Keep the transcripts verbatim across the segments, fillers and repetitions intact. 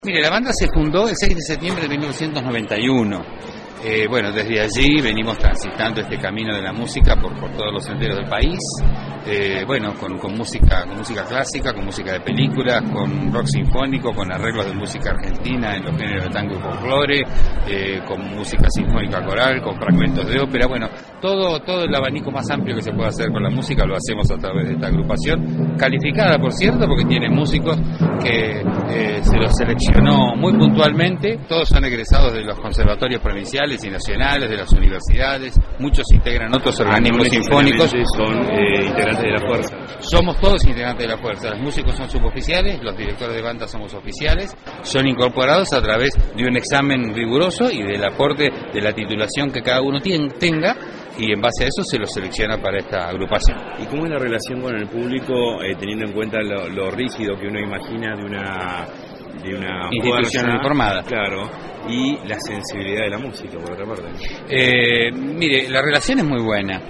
Mire, la banda se fundó el seis de septiembre de mil novecientos noventa y uno. Eh, bueno, desde allí venimos transitando este camino de la música por, por todos los senderos del país. Eh, bueno, con, con música con música clásica, con música de películas, con rock sinfónico, con arreglos de música argentina en los géneros de tango y folclore, eh, con música sinfónica coral, con fragmentos de ópera. Bueno, todo todo el abanico más amplio que se puede hacer con la música lo hacemos a través de esta agrupación, calificada, por cierto, porque tiene músicos que eh, se los seleccionó muy puntualmente. Todos son egresados de los conservatorios provinciales y nacionales, de las universidades. Muchos integran otros organismos sinfónicos. Son eh, integrantes de la fuerza. Somos todos integrantes de la fuerza. Los músicos son suboficiales, los directores de banda somos oficiales. Son incorporados a través de un examen riguroso y del aporte de la titulación que cada uno tenga, y en base a eso se los selecciona para esta agrupación. ¿Y cómo es la relación con el público, eh, teniendo en cuenta lo, lo rígido que uno imagina de una de una institución fuerza, informada? Claro, y la sensibilidad de la música, por otra parte. Eh, mire, la relación es muy buena.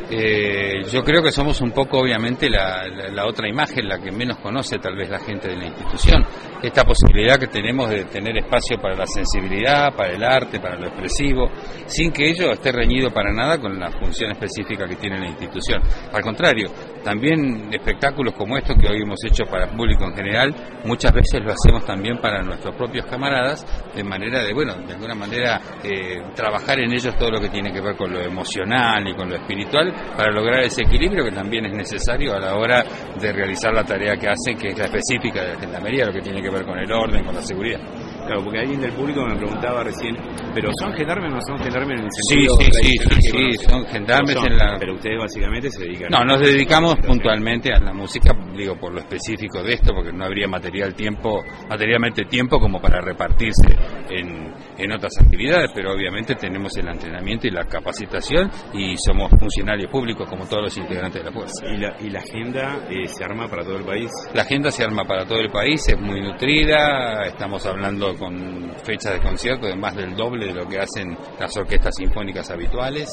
Eh, yo creo que somos un poco, obviamente, la, la, la otra imagen, la que menos conoce tal vez la gente de la institución. Esta posibilidad que tenemos de tener espacio para la sensibilidad, para el arte, para lo expresivo, sin que ello esté reñido para nada con la función específica que tiene la institución. Al contrario, también espectáculos como estos que hoy hemos hecho para el público en general, muchas veces lo hacemos también para nuestros propios camaradas, de manera de, bueno, de alguna manera eh, trabajar en ellos todo lo que tiene que ver con lo emocional y con lo espiritual, para lograr ese equilibrio que también es necesario a la hora de realizar la tarea que hacen, que es la específica de la gendarmería, lo que tiene que ver con el orden, con la seguridad. Claro, porque alguien del público me preguntaba recién, ¿pero son gendarmes o no son gendarmes en el Sí, sentido sí, sí, sí, sí, sí, son gendarmes son, en la... Pero ustedes básicamente se dedican... No, a... nos dedicamos puntualmente a la música, digo, por lo específico de esto, porque no habría material tiempo, materialmente tiempo como para repartirse en, en otras actividades, pero obviamente tenemos el entrenamiento y la capacitación y somos funcionarios públicos como todos los integrantes de la fuerza. ¿Y la, y la agenda eh, se arma para todo el país? La agenda se arma para todo el país, es muy nutrida, estamos hablando con fechas de concierto de más del doble de lo que hacen las orquestas sinfónicas habituales,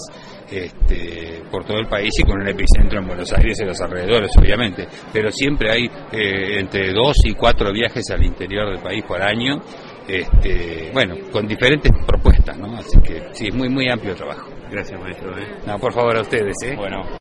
este, por todo el país y con un epicentro en Buenos Aires y los alrededores, obviamente, pero siempre hay eh, entre dos y cuatro viajes al interior del país por año, este, bueno, con diferentes propuestas, ¿no? Así que sí, es muy muy amplio el trabajo. Gracias, maestro. ¿eh? No, por favor, a ustedes, ¿eh? Bueno.